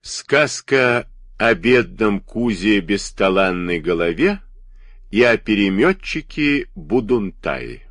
Сказка о бедном Кузе бесталанной голове и о переметчике Будунтае.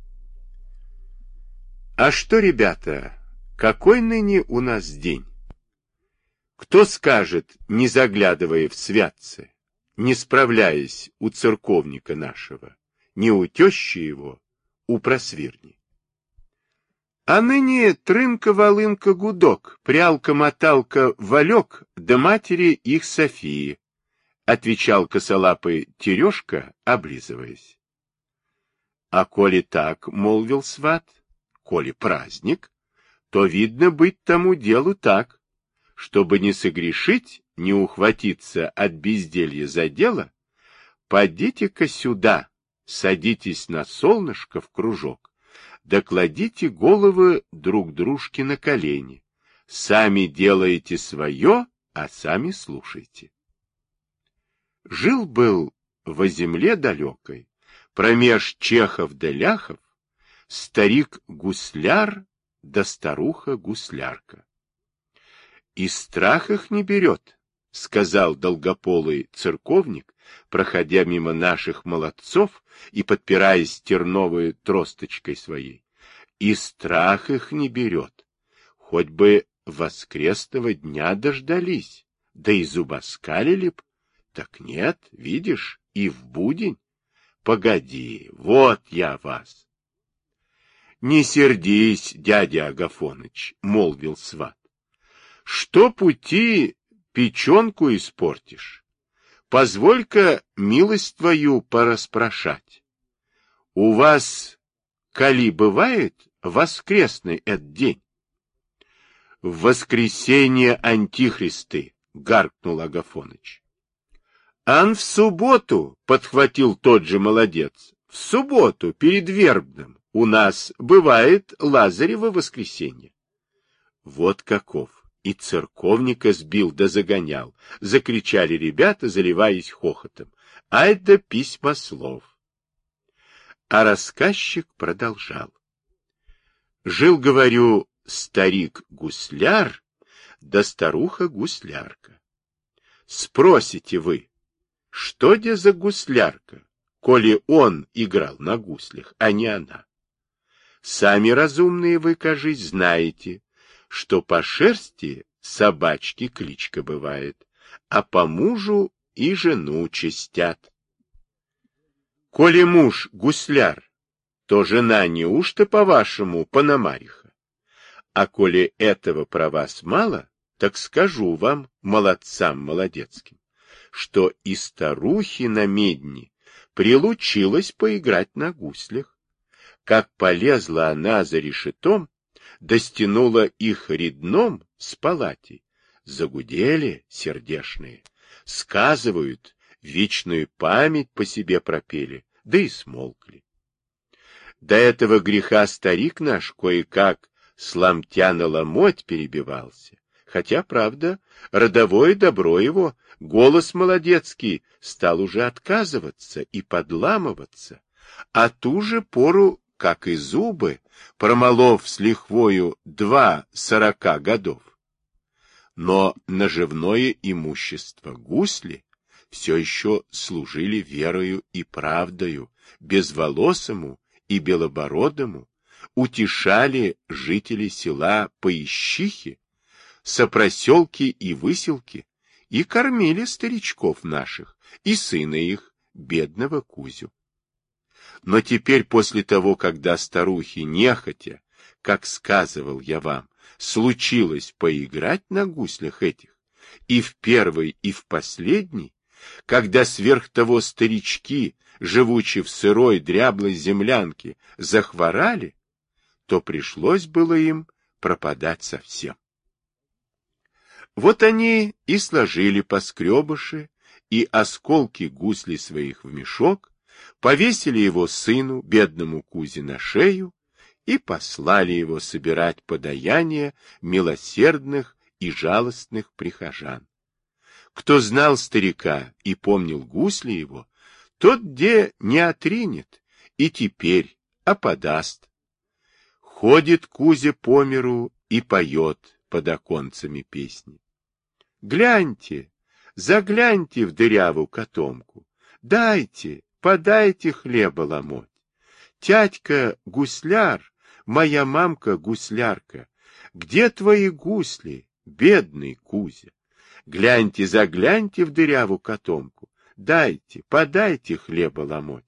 А что, ребята, какой ныне у нас день? Кто скажет, не заглядывая в святцы, не справляясь у церковника нашего, не у тещи его, у просвирни? А ныне трынка-волынка гудок, прялка-моталка Валек, да матери их Софии, отвечал косолапый Терешка, облизываясь. А коли так, молвил сват, коли праздник, то видно быть тому делу так, чтобы не согрешить, не ухватиться от безделья за дело, подите-ка сюда, садитесь на солнышко в кружок, да кладите головы друг дружке на колени. Сами делаете свое, а сами слушайте. Жил-был во земле далекой, промеж чехов да ляхов, старик-гусляр да старуха-гуслярка. И страх их не берет, сказал долгополый церковник, проходя мимо наших молодцов и подпираясь терновой тросточкой своей. И страх их не берет, хоть бы воскресного дня дождались, да и зубоскалили б. Так нет, видишь, и в будень. Погоди, вот я вас. Не сердись, дядя Агафоныч, молвил сват. Что пути печенку испортишь? Позволь-ка милость твою пораспрашать. У вас, коли бывает, воскресный этот день? В воскресенье антихристы, гаркнул Агафоныч. Ан в субботу, подхватил тот же молодец, в субботу перед вербным у нас бывает Лазарево воскресенье. Вот каков. И церковника сбил да загонял, закричали ребята, заливаясь хохотом. Ай да письмослов. А рассказчик продолжал. Жил, говорю, старик-гусляр да старуха-гуслярка. Спросите вы, что де за гуслярка, коли он играл на гуслях, а не она? Сами разумные вы, кажись, знаете, что по шерсти собачки кличка бывает, а по мужу и жену честят. Коли муж гусляр, то жена неужто, по-вашему, пономариха? А коли этого про вас мало, так скажу вам, молодцам молодецким, что и старухи на медне прилучилась поиграть на гуслях. Как полезла она за решетом, достянула их редном с палатей. Загудели сердешные, сказывают, вечную память по себе пропели, да и смолкли. До этого греха старик наш кое-как с ломтя на ломоть перебивался, хотя, правда, родовое добро его, голос молодецкий, стал уже отказываться и подламываться, а ту же пору, как и зубы, промолов с лихвою 2 годов. Но наживное имущество гусли все еще служили верою и правдою, безволосому и белобородому, утешали жители села Поищихи, сопроселки и выселки, и кормили старичков наших, и сына их, бедного Кузю. Но теперь, после того, когда старухи нехотя, как сказывал я вам, случилось поиграть на гуслях этих, и в первый, и в последний, когда сверх того старички, живучи в сырой дряблой землянке, захворали, то пришлось было им пропадать совсем. Вот они и сложили поскребыши и осколки гуслей своих в мешок, повесили его сыну, бедному Кузе, на шею и послали его собирать подаяние милосердных и жалостных прихожан. Кто знал старика и помнил гусли его, тот где не отринет и теперь, а подаст. Ходит Кузя по миру и поет под оконцами песни. Гляньте, загляньте в дырявую котомку. Дайте, подайте хлеба ломоть. Тятька гусляр, моя мамка гуслярка. Где твои гусли, бедный Кузя? Гляньте, загляньте в дырявую котомку. Дайте, подайте хлеба ломоть.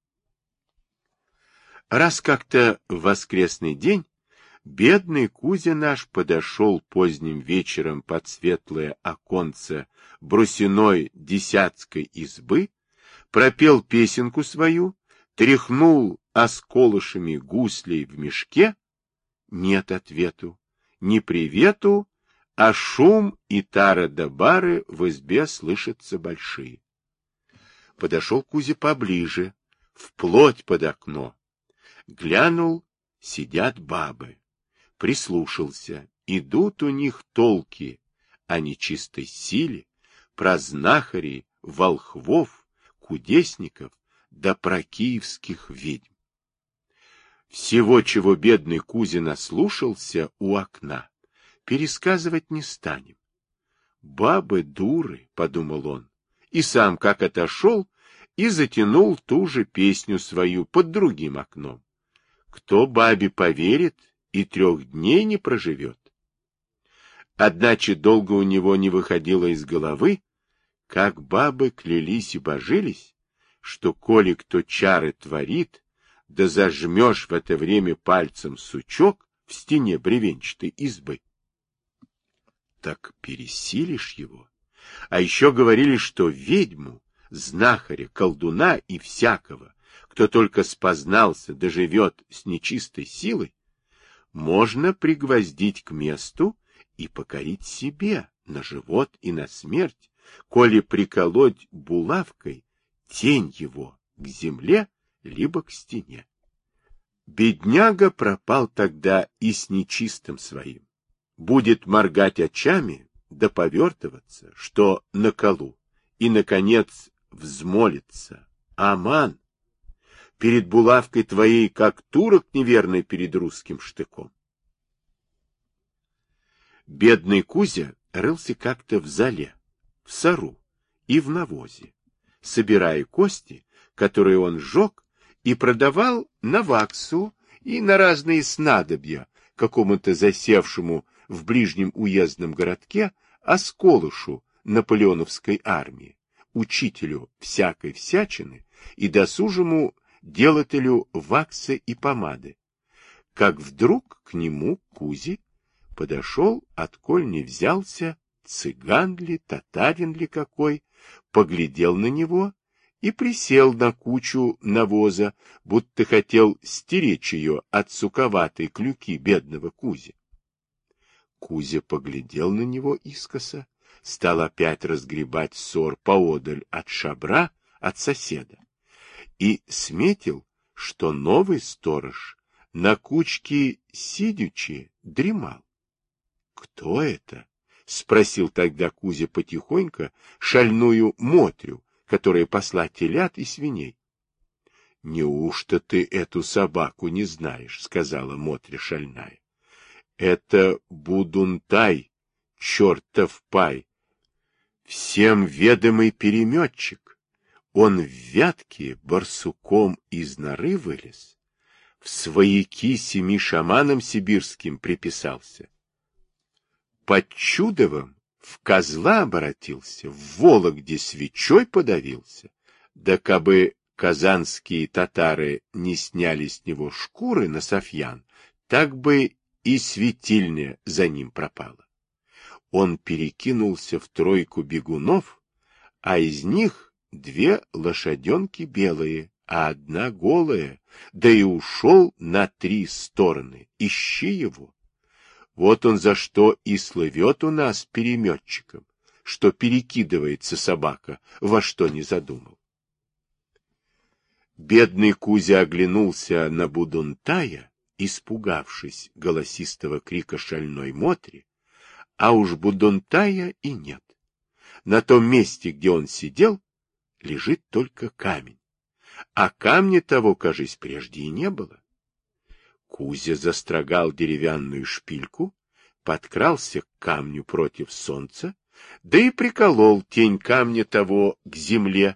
Раз как-то в воскресный день бедный Кузя наш подошел поздним вечером под светлое оконце брусиной десятской избы, пропел песенку свою, тряхнул осколышами гуслей в мешке. Нет ответу, ни привету, а шум и тара да бары в избе слышатся большие. Подошел Кузя поближе, вплоть под окно. Глянул, сидят бабы. Прислушался, идут у них толки о нечистой силе, про знахарей, волхвов, кудесников да про киевских ведьм. Всего, чего бедный Кузя наслушался у окна, пересказывать не станем. Бабы дуры, подумал он, и сам как отошел и затянул ту же песню свою под другим окном. Кто бабе поверит и 3 дней не проживет? Одначе долго у него не выходило из головы, как бабы клялись и божились, что коли кто чары творит, да зажмешь в это время пальцем сучок в стене бревенчатой избы, так пересилишь его. А еще говорили, что ведьму, знахаря, колдуна и всякого, кто только спознался, доживет с нечистой силой, можно пригвоздить к месту и покорить себе на живот и на смерть, коли приколоть булавкой тень его к земле либо к стене. Бедняга пропал тогда и с нечистым своим. Будет моргать очами, да повертываться, что на колу, и, наконец, взмолится: «Аман, перед булавкой твоей, как турок неверный перед русским штыком». Бедный Кузя рылся как-то в зале, в сору и в навозе, собирая кости, которые он сжег, и продавал на ваксу и на разные снадобья какому-то засевшему в ближнем уездном городке осколышу наполеоновской армии, учителю всякой всячины и досужему делателю вакса и помады. Как вдруг к нему, Кузе, подошел, отколь не взялся, цыган ли, татарин ли какой, поглядел на него и присел на кучу навоза, будто хотел стеречь ее от суковатой клюки бедного Кузи. Кузя поглядел на него искоса, стал опять разгребать ссор поодаль от шабра, от соседа, и сметил, что новый сторож на кучке сидячи дремал. — Кто это? — спросил тогда Кузя потихоньку шальную Мотрю, которая пасла телят и свиней. — Неужто ты эту собаку не знаешь? — сказала Мотря шальная. — Это Будунтай, чертов пай, всем ведомый переметчик. Он в вятке барсуком из норы вылез, в свояки 7 шаманам сибирским приписался. Под Чудовым в козла обратился, в Вологде свечой подавился, да кабы казанские татары не сняли с него шкуры на софьян, так бы и светильня за ним пропала. Он перекинулся в 3 бегунов, а из них 2 лошаденки белые, а 1 голая, да и ушел на 3 стороны. Ищи его. Вот он за что и слывет у нас переметчиком, что перекидывается собака, во что не задумал. Бедный Кузя оглянулся на Будунтая, испугавшись голосистого крика шальной Мотри, а уж Будунтая и нет. На том месте, где он сидел, лежит только камень, а камня того, кажись, прежде и не было. Кузя застрогал деревянную шпильку, подкрался к камню против солнца, да и приколол тень камня того к земле.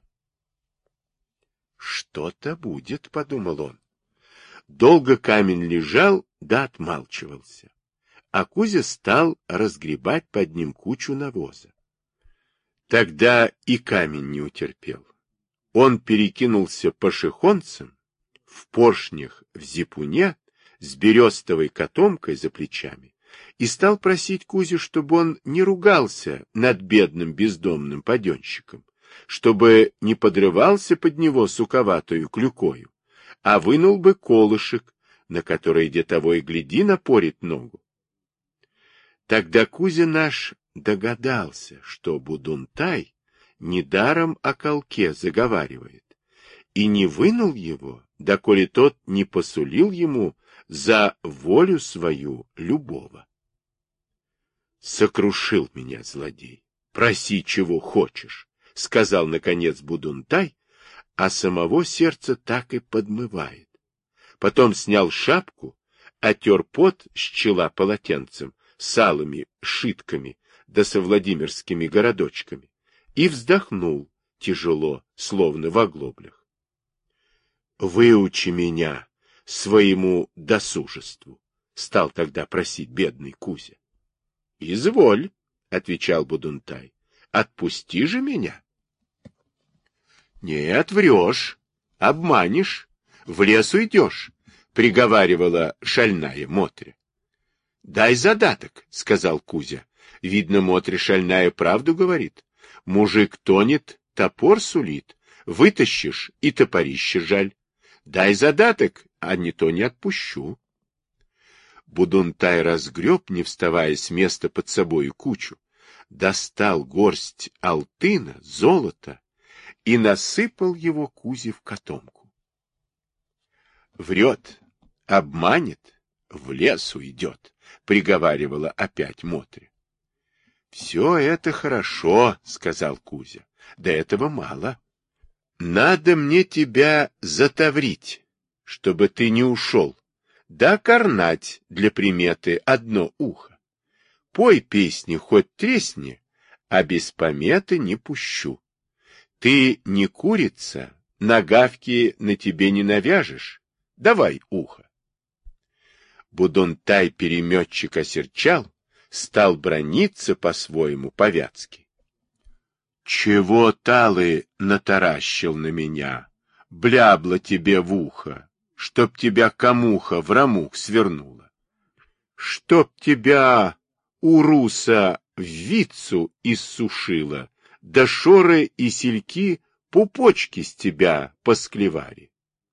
«Что-то будет», — подумал он. Долго камень лежал, да отмалчивался, а Кузя стал разгребать под ним кучу навоза. Тогда и камень не утерпел. Он перекинулся по шихонцам, в поршнях в зипуне, с берестовой котомкой за плечами, и стал просить Кузю, чтобы он не ругался над бедным бездомным паденщиком, чтобы не подрывался под него суковатою клюкою, а вынул бы колышек, на который где того и гляди напорит ногу. Тогда Кузя наш догадался, что Будунтай недаром о колке заговаривает, и не вынул его, доколе тот не посулил ему за волю свою любого. «Сокрушил меня злодей, проси, чего хочешь», — сказал, наконец, Будунтай, а самого сердце так и подмывает. Потом снял шапку, отер пот с чела полотенцем, с алыми шитками, да со владимирскими городочками, и вздохнул тяжело, словно в оглоблях. «Выучи меня своему досужеству», — стал тогда просить бедный Кузя. «Изволь», — отвечал Будунтай, — «отпусти же меня». «Нет, врешь, обманешь, в лес уйдешь», — приговаривала шальная Мотря. «Дай задаток», — сказал Кузя. «Видно, Мотря шальная правду говорит. Мужик тонет, топор сулит, вытащишь, и топорище жаль. Дай задаток, а не то не отпущу». Будунтай разгреб, не вставая с места под собою кучу, достал горсть алтына, золота и насыпал его Кузе в котомку. «Врет, обманет, в лес уйдет», — приговаривала опять Мотря. «Все это хорошо», — сказал Кузя, — «да этого мало. Надо мне тебя затаврить, чтобы ты не ушел, да корнать для приметы одно ухо. Пой песни, хоть тресни, а без пометы не пущу. Ты не курица, нагавки на тебе не навяжешь. Давай ухо». Будунтай-переметчик осерчал, стал браниться по-своему по-вятски. «Чего талы натаращил на меня? Блябло тебе в ухо, чтоб тебя камуха в рамух свернула. Чтоб тебя уруса в вицу иссушила, да шоры и сельки пупочки с тебя посклевали».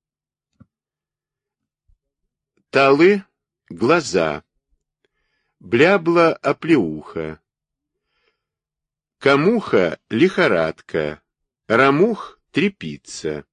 Талы — глаза, блябла оплеуха, камуха — лихорадка, рамух — трепица,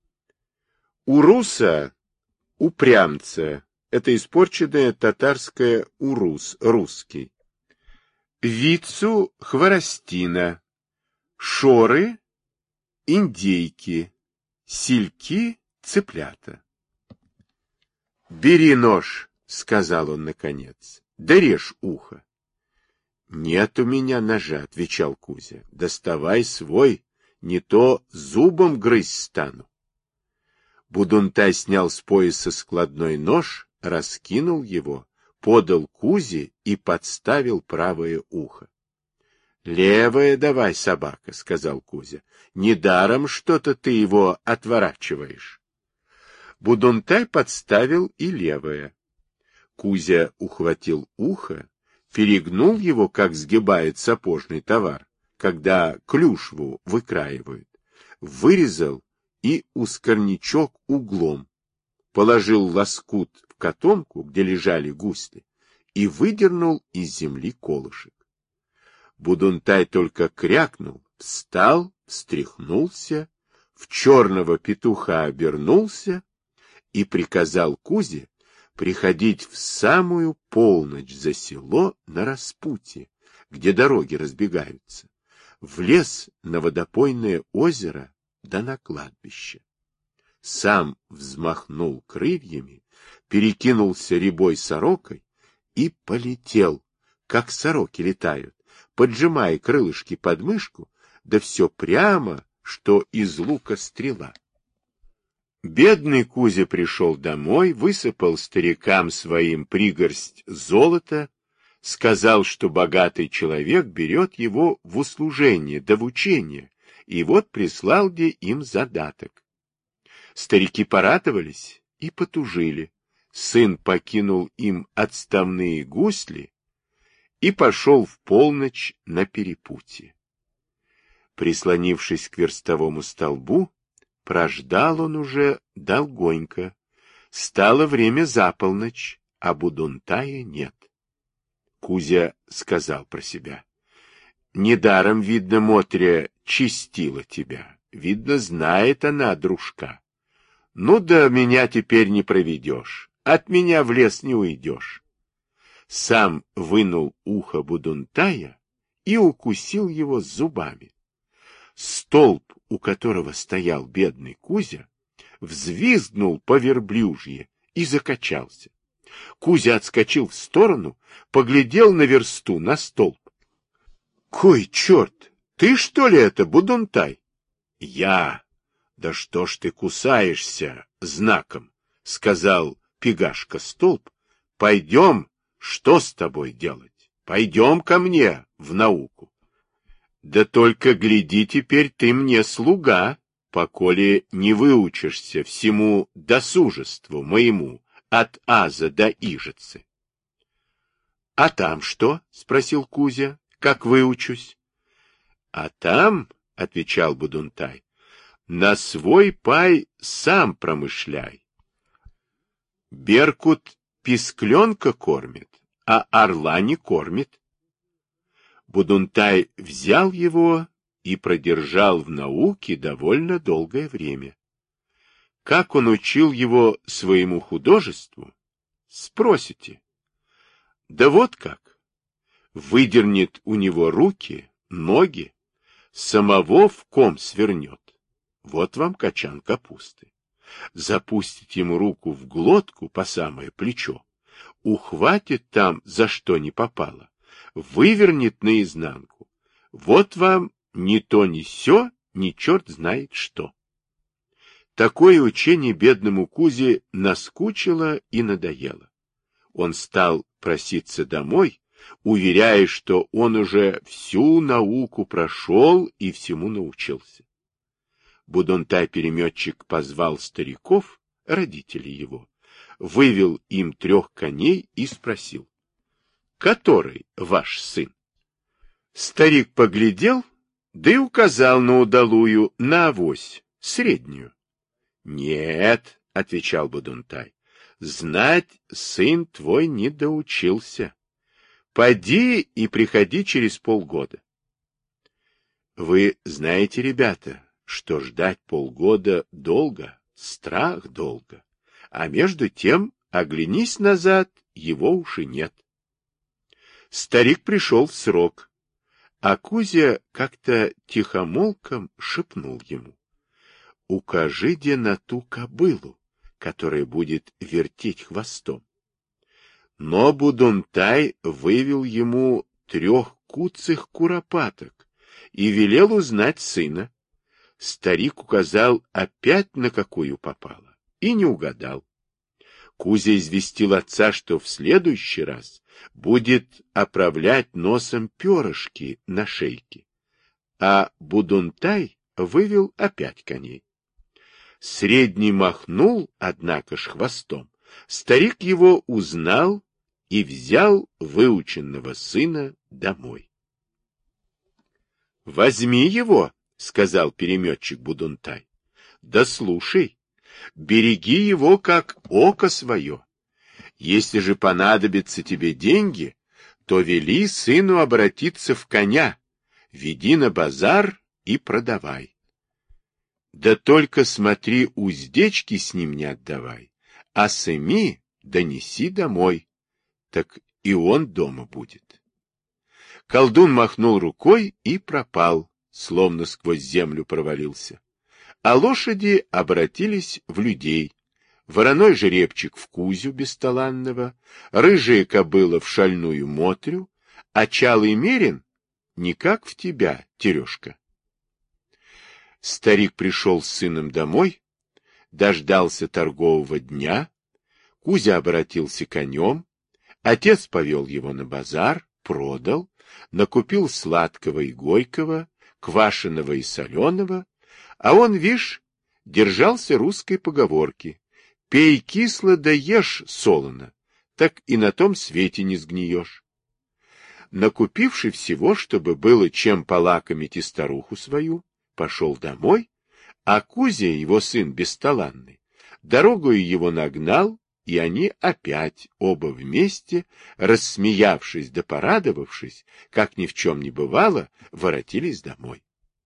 уруса — упрямца, это испорченное татарское урус, русский, вицу — хворостина, шоры — индейки, сельки — цыплята. «Бери нож», — сказал он наконец, — «да режь ухо». «Нет у меня ножа», — отвечал Кузя, — «доставай свой, не то зубом грызть стану». Будунтай снял с пояса складной нож, раскинул его, подал Кузе и подставил правое ухо. «Левое давай, собака», — сказал Кузя, — «недаром что-то ты его отворачиваешь». Будунтай подставил и левое. Кузя ухватил ухо, перегнул его, как сгибает сапожный товар, когда клюшву выкраивают, вырезал и ускорнячок углом, положил лоскут в котомку, где лежали гусли, и выдернул из земли колышек. Будунтай только крякнул, встал, встряхнулся, в черного петуха обернулся и приказал Кузе приходить в самую полночь за село на распутье, где дороги разбегаются, в лес на водопойное озеро да на кладбище. Сам взмахнул крыльями, перекинулся рябой сорокой и полетел, как сороки летают, поджимая крылышки под мышку, да все прямо, что из лука стрела. Бедный Кузя пришел домой, высыпал старикам своим пригорсть золота, сказал, что богатый человек берет его в услужение да в учение, и вот прислал где им задаток. Старики порадовались и потужили. Сын покинул им отставные гусли и пошел в полночь на перепутье. Прислонившись к верстовому столбу, прождал он уже долгонько. Стало время за полночь, а Будунтая нет. Кузя сказал про себя: недаром, видно, Мотря чистила тебя. Видно, знает она дружка. Ну да меня теперь не проведешь. От меня в лес не уйдешь. Сам вынул ухо Будунтая и укусил его зубами. Столб, у которого стоял бедный Кузя, взвизгнул по верблюжье и закачался. Кузя отскочил в сторону, поглядел на версту, на столб. — Кой черт, ты что ли это, Будунтай? — Я. — Да что ж ты кусаешься знаком? — сказал Пегашка столб. — Пойдем, что с тобой делать? Пойдем ко мне в науку. — Да только гляди теперь ты мне, слуга, поколе не выучишься всему досужеству моему, от аза до ижицы. — А там что? — спросил Кузя. — Как выучусь? — А там, — отвечал Будунтай, — на свой пай сам промышляй. Беркут пискленка кормит, а орла не кормит. Будунтай взял его и продержал в науке довольно долгое время. Как он учил его своему художеству? Спросите. Да вот как. Выдернет у него руки, ноги, самого в ком свернет. Вот вам качан капусты. Запустит ему руку в глотку по самое плечо, ухватит там, за что не попало, вывернет наизнанку. Вот вам ни то ни сё, ни черт знает что. Такое учение бедному Кузе наскучило и надоело. Он стал проситься домой, уверяя, что он уже всю науку прошел и всему научился. Будунтай-переметчик позвал стариков, родителей его, вывел им 3 коней и спросил: «Который ваш сын?» Старик поглядел, да и указал на удалую, на авось, среднюю. «Нет», — отвечал Будунтай, — «знать сын твой не доучился. Поди и приходи через полгода». Вы знаете, ребята, что ждать полгода долго, страх долго, а между тем оглянись назад, его уж и нет. Старик пришел в срок, а Кузя как-то тихомолком шепнул ему: «Укажи-де на ту кобылу, которая будет вертеть хвостом». Но Будунтай вывел ему 3 куцых куропаток и велел узнать сына. Старик указал опять на какую попало и не угадал. Кузя известил отца, что в следующий раз будет оправлять носом перышки на шейке, а Будунтай вывел опять коней. Средний махнул, однако ж, хвостом. Старик его узнал и взял выученного сына домой. — Возьми его, — сказал переметчик Будунтай. — Да слушай, береги его, как око свое. Если же понадобятся тебе деньги, то вели сыну обратиться в коня, веди на базар и продавай. Да только смотри, уздечки с ним не отдавай, а сыми донеси домой, так и он дома будет. Колдун махнул рукой и пропал, словно сквозь землю провалился. А лошади обратились в людей. Вороной жеребчик в Кузю бесталанного, рыжая кобыла в шальную Мотрю, а чалый мерин не как в тебя, Терешка. Старик пришел с сыном домой, дождался торгового дня, Кузя обратился конем, отец повел его на базар, продал, накупил сладкого и горького, квашеного и соленого, а он, вишь, держался русской поговорки: пей кисло да ешь солоно, так и на том свете не сгниешь. Накупивши всего, чтобы было чем полакомить и старуху свою, пошел домой, а Кузя, его сын бесталанный, дорогою его нагнал, и они опять оба вместе, рассмеявшись да порадовавшись, как ни в чем не бывало, воротились домой.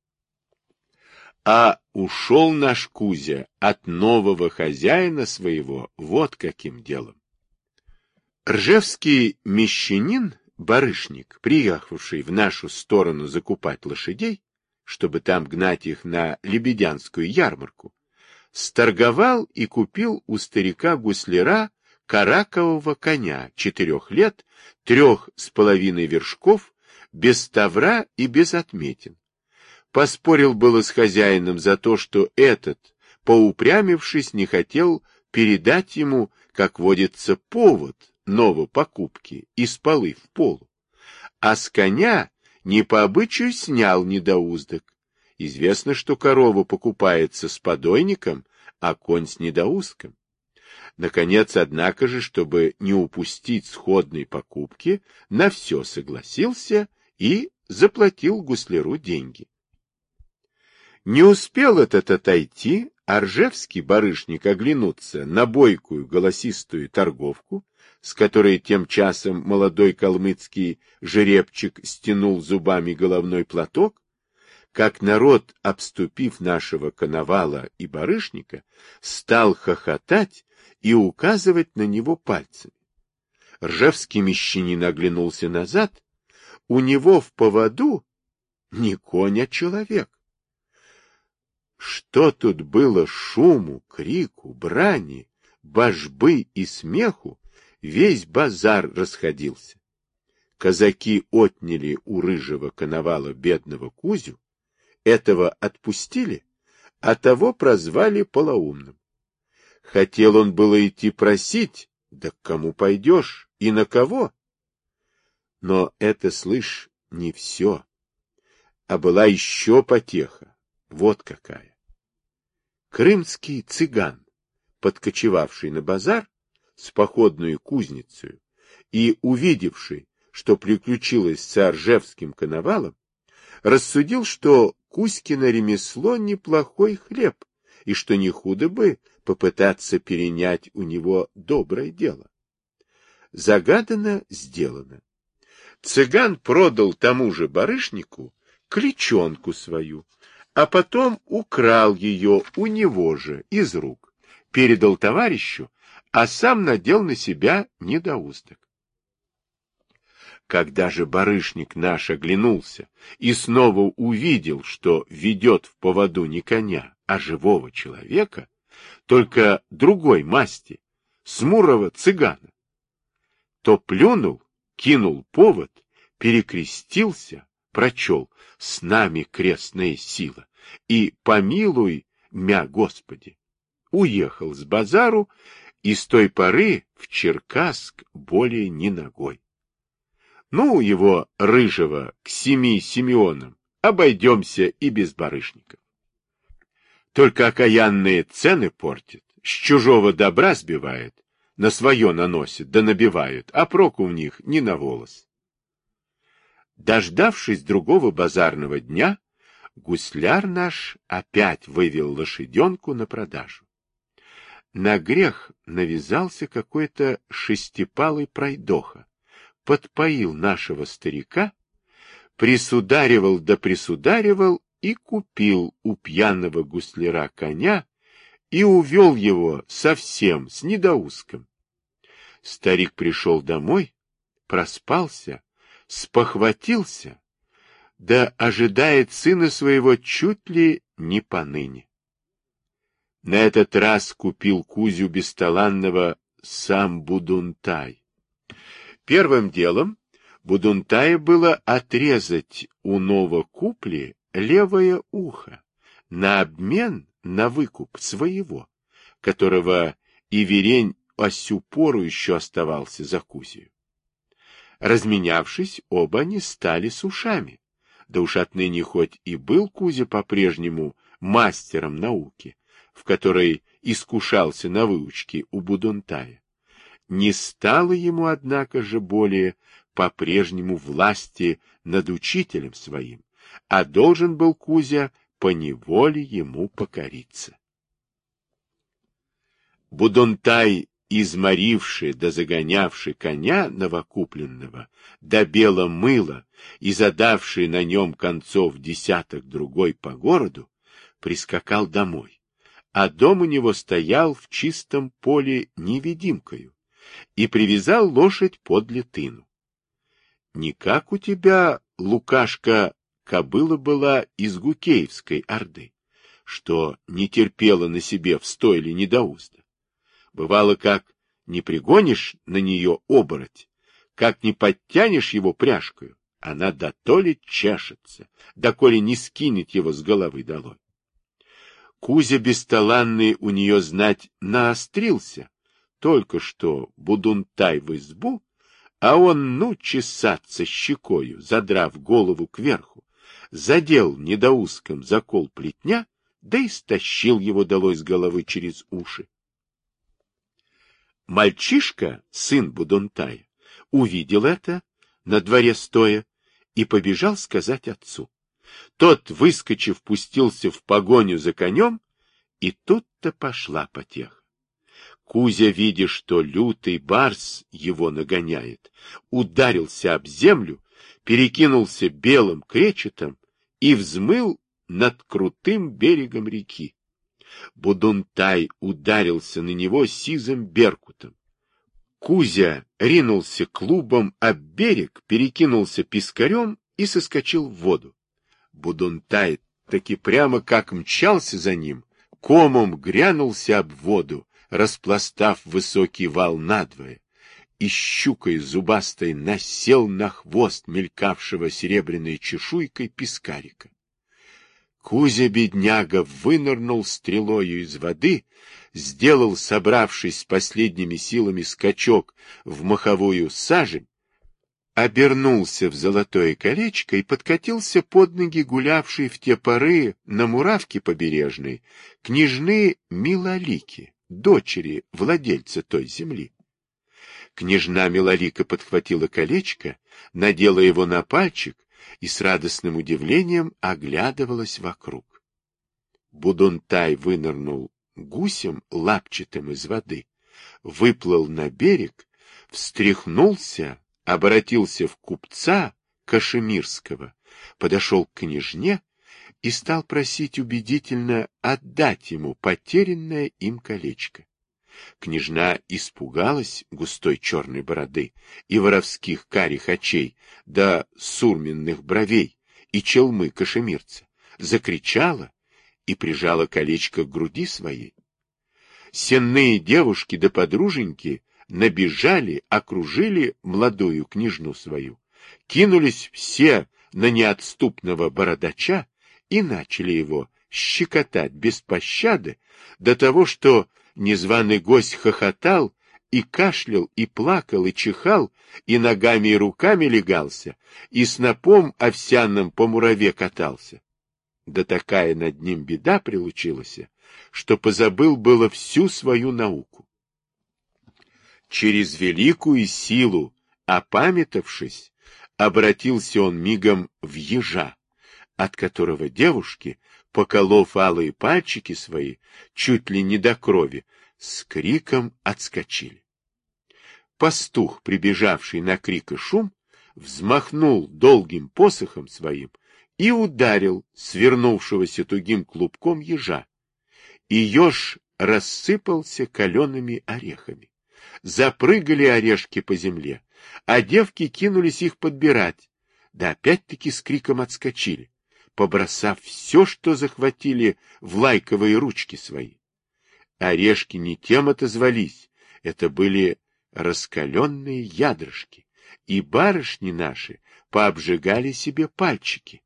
А ушел наш Кузя от нового хозяина своего вот каким делом. Ржевский мещанин, барышник, приехавший в нашу сторону закупать лошадей, чтобы там гнать их на Лебедянскую ярмарку, сторговал и купил у старика-гусляра каракового коня 4 лет, 3,5 вершков, без тавра и без отметин. Поспорил было с хозяином за то, что этот, поупрямившись, не хотел передать ему, как водится, повод новопокупки из полы в полу, а с коня не по обычаю снял недоуздок. Известно, что корова покупается с подойником, а конь с недоуздком. Наконец, однако же, чтобы не упустить сходной покупки, на все согласился и заплатил гусляру деньги. Не успел этот отойти, а Ржевский барышник оглянуться на бойкую голосистую торговку, с которой тем часом молодой калмыцкий жеребчик стянул зубами головной платок, как народ, обступив нашего коновала и барышника, стал хохотать и указывать на него пальцами. Ржевский мещанин оглянулся назад, у него в поводу не конь, а человек. Что тут было шуму, крику, брани, божбы и смеху, весь базар расходился. Казаки отняли у рыжего коновала бедного Кузю, этого отпустили, а того прозвали полоумным. Хотел он было идти просить, да к кому пойдешь и на кого? Но это, слышь, не все, а была еще потеха. Вот какая. Крымский цыган, подкочевавший на базар с походную кузницей и увидевший, что приключилось с Ржевским коновалом, рассудил, что Кузькино ремесло неплохой хлеб, и что не худо бы попытаться перенять у него доброе дело. Загадано, сделано. Цыган продал тому же барышнику кличонку свою, а потом украл ее у него же из рук, передал товарищу, а сам надел на себя недоуздок. Когда же барышник наш оглянулся и снова увидел, что ведет в поводу не коня, а живого человека, только другой масти, смурого цыгана, то плюнул, кинул повод, перекрестился, прочел: «С нами крестная сила, и помилуй мя, Господи!» Уехал с базару, и с той поры в Черкасск более ни ногой. Ну, его рыжего к 7 Симеонам обойдемся и без барышников. Только окаянные цены портит, с чужого добра сбивает, на свое наносит да набивает, а проку в них ни на волос. Дождавшись другого базарного дня, гусляр наш опять вывел лошаденку на продажу. На грех навязался какой-то шестипалый пройдоха, подпоил нашего старика, присударивал да присударивал и купил у пьяного гусляра коня и увел его совсем с недоуском. Старик пришел домой, проспался, спохватился, да ожидает сына своего чуть ли не поныне. На этот раз купил Кузю бесталанного сам Будунтай. Первым делом Будунтаю было отрезать у новокупли левое ухо на обмен на выкуп своего, которого Иверень о сю пору еще оставался за Кузею. Разменявшись, оба они стали с ушами. Да уж отныне хоть и был Кузя по-прежнему мастером науки, в которой искушался на выучке у Будунтая, не стало ему, однако же, более по-прежнему власти над учителем своим, а должен был Кузя поневоле ему покориться. Будунтай, изморивший да загонявший коня новокупленного до бела мыла и задавший на нем концов десяток другой по городу, прискакал домой, а дом у него стоял в чистом поле невидимкою и привязал лошадь подле тыну. Не как у тебя, Лукашка, кобыла была из Гукеевской орды, что не терпела на себе в стойле недоузда. Бывало, как не пригонишь на нее обороть, как не подтянешь его пряжкою, она дотоле чешется, доколе не скинет его с головы долой. Кузя бесталанный у нее, знать, наострился, только что Будунтай в избу, а он, ну, чесаться щекою, задрав голову кверху, задел недоуском закол плетня, да и стащил его долой с головы через уши. Мальчишка, сын Будунтая, увидел это, на дворе стоя, и побежал сказать отцу. Тот, выскочив, пустился в погоню за конем, и тут-то пошла потеха. Кузя, видя, что лютый барс его нагоняет, ударился об землю, перекинулся белым кречетом и взмыл над крутым берегом реки. Будунтай ударился на него сизым беркутом. Кузя ринулся клубом об берег, перекинулся пескарем и соскочил в воду. Будунтай таки прямо как мчался за ним, комом грянулся об воду, распластав высокий вал надвое, и щукой зубастой насел на хвост мелькавшего серебряной чешуйкой пескарика. Кузя-бедняга вынырнул стрелою из воды, сделал, собравшись с последними силами, скачок в маховую сажень, обернулся в золотое колечко и подкатился под ноги гулявшей в те поры на муравке побережной княжны Милолики, дочери владельца той земли. Княжна Милолика подхватила колечко, надела его на пальчик и с радостным удивлением оглядывалась вокруг. Будунтай вынырнул гусем лапчатым из воды, выплыл на берег, встряхнулся, обратился в купца Кашемирского, подошел к княжне и стал просить убедительно отдать ему потерянное им колечко. Княжна испугалась густой черной бороды и воровских карих очей, да сурменных бровей и челмы кашемирца, закричала и прижала колечко к груди своей. Сенные девушки да подруженьки набежали, окружили молодую княжну свою, кинулись все на неотступного бородача и начали его щекотать без пощады до того, что незваный гость хохотал и кашлял, и плакал, и чихал, и ногами и руками легался, и снопом овсяным по мураве катался. Да такая над ним беда прилучилась, что позабыл было всю свою науку. Через великую силу, опамятовшись, обратился он мигом в ежа, от которого девушки, поколов алые пальчики свои, чуть ли не до крови, с криком отскочили. Пастух, прибежавший на крик и шум, взмахнул долгим посохом своим и ударил свернувшегося тугим клубком ежа. И еж рассыпался калеными орехами. Запрыгали орешки по земле, а девки кинулись их подбирать, да опять-таки с криком отскочили, побросав все, что захватили в лайковые ручки свои. Орешки не тем отозвались, это были раскаленные ядрышки, и барышни наши пообжигали себе пальчики.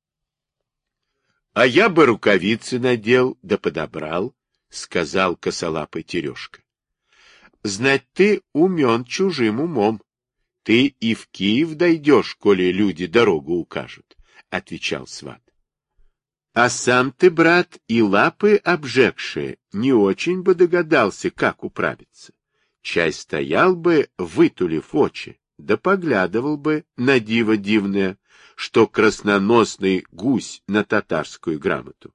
— А я бы рукавицы надел, да подобрал, — сказал косолапый Терешка. — Знать ты умен чужим умом. Ты и в Киев дойдешь, коли люди дорогу укажут, — отвечал сват. — А сам ты, брат, и лапы обжегшие, не очень бы догадался, как управиться. Чай стоял бы, вытулив очи, да поглядывал бы на диво дивное, что красноносный гусь на татарскую грамоту.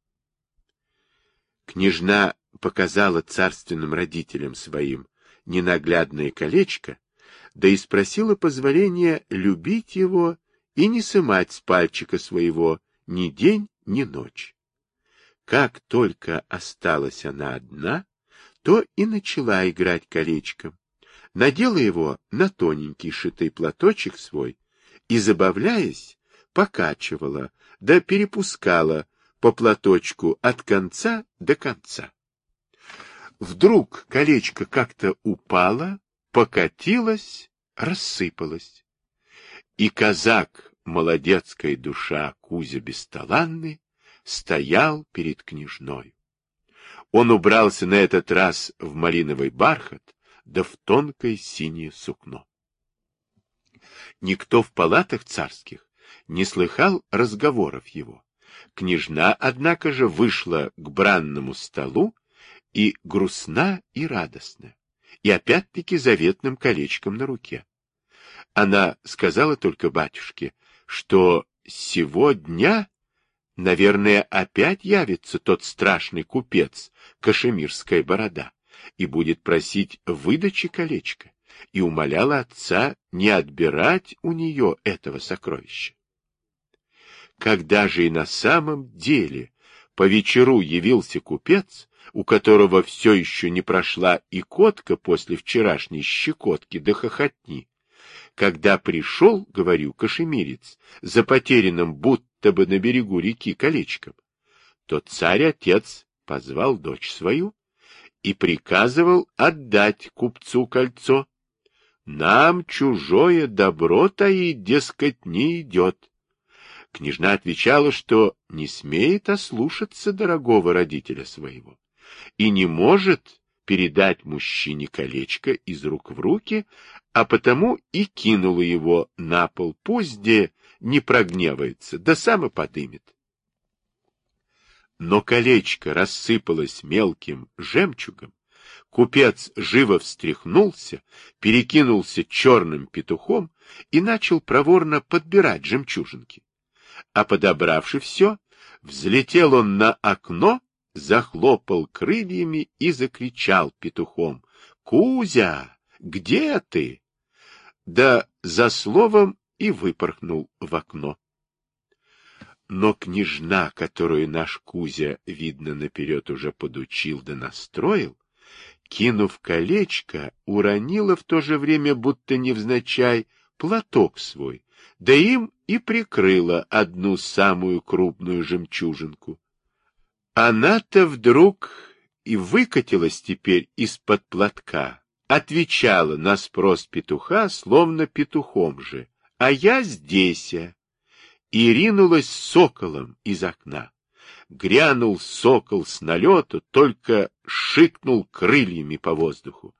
Княжна показала царственным родителям своим ненаглядное колечко, да и спросила позволения любить его и не сымать с пальчика своего ни день, ни ночь. Как только осталась она одна, то и начала играть колечком, надела его на тоненький шитый платочек свой и, забавляясь, покачивала, да перепускала по платочку от конца до конца. Вдруг колечко как-то упало, покатилось, рассыпалось. И казак, молодецкая душа Кузя Бесталанный, стоял перед княжной. Он убрался на этот раз в малиновый бархат, да в тонкое синее сукно. Никто в палатах царских не слыхал разговоров его. Княжна, однако же, вышла к бранному столу и грустна, и радостна, и опять-таки заветным колечком на руке. Она сказала только батюшке, что сего дня, наверное, опять явится тот страшный купец, Кашемирская борода, и будет просить выдачи колечка, и умоляла отца не отбирать у нее этого сокровища. Когда же и на самом деле по вечеру явился купец, у которого все еще не прошла и котка после вчерашней щекотки да хохотни, когда пришел, говорю, кашемирец, за потерянным будто бы на берегу реки колечком, то царь-отец позвал дочь свою и приказывал отдать купцу кольцо. Нам чужое добро таить, дескать, не идет. Княжна отвечала, что не смеет ослушаться дорогого родителя своего и не может передать мужчине колечко из рук в руки, а потому и кинула его на пол, пусть где не прогневается, да сам и подымет. Но колечко рассыпалось мелким жемчугом, купец живо встряхнулся, перекинулся черным петухом и начал проворно подбирать жемчужинки. А подобравши все, взлетел он на окно, захлопал крыльями и закричал петухом: «Кузя, где ты?» Да за словом и выпорхнул в окно. Но княжна, которую наш Кузя, видно, наперед уже подучил да настроил, кинув колечко, уронила в то же время, будто невзначай, платок свой, да им и прикрыла одну самую крупную жемчужинку. Она-то вдруг и выкатилась теперь из-под платка, отвечала на спрос петуха, словно петухом же: «А я здесь», и ринулась соколом из окна. Грянул сокол с налету, только шикнул крыльями по воздуху.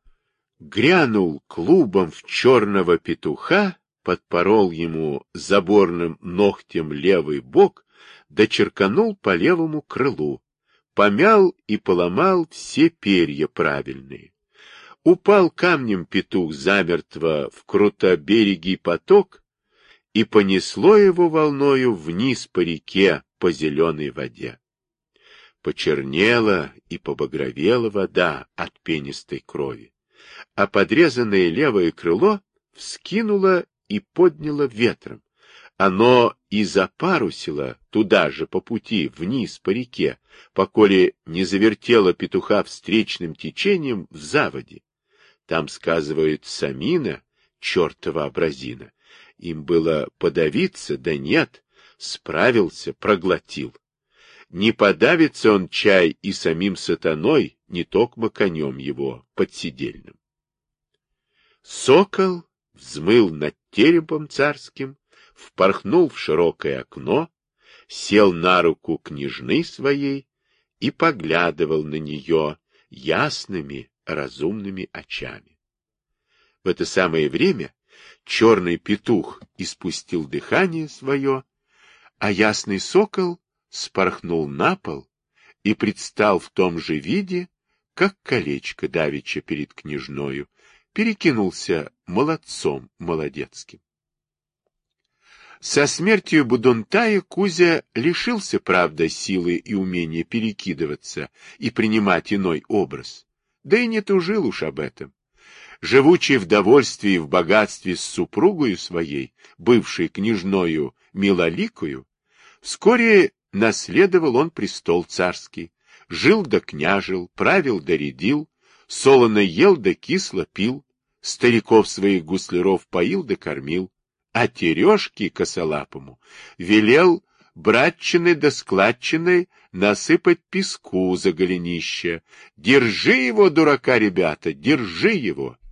Грянул клубом в черного петуха, подпорол ему заборным ногтем левый бок, да черканул по левому крылу, помял и поломал все перья правильные. Упал камнем петух замертво в крутоберегий поток, и понесло его волною вниз по реке, по зеленой воде. Почернела и побагровела вода от пенистой крови, а подрезанное левое крыло вскинуло и подняло ветром. Оно и запарусило туда же по пути, вниз по реке, поколе не завертело петуха встречным течением в заводе. Там, сказывают, самина, чертова образина. Им было подавиться, да нет, справился, проглотил. Не подавится он чай и самим сатаной, не токмо конем его подседельным. Сокол взмыл над теребом царским, впорхнул в широкое окно, сел на руку княжны своей и поглядывал на нее ясными, разумными очами. В это самое время черный петух испустил дыхание свое, а ясный сокол спорхнул на пол и предстал в том же виде, как колечко давеча перед княжною, перекинулся молодцом молодецким. Со смертью Будонтая Кузя лишился, правда, силы и умения перекидываться и принимать иной образ, да и не тужил уж об этом. Живучий в довольстве и в богатстве с супругою своей, бывшей княжною Милоликою, вскоре наследовал он престол царский, жил да княжил, правил да рядил, солоно ел да кисло пил, стариков своих гусляров поил да кормил, а Терешке косолапому велел братчины да складчины насыпать песку за голенище. Держи его, дурака, ребята, держи его!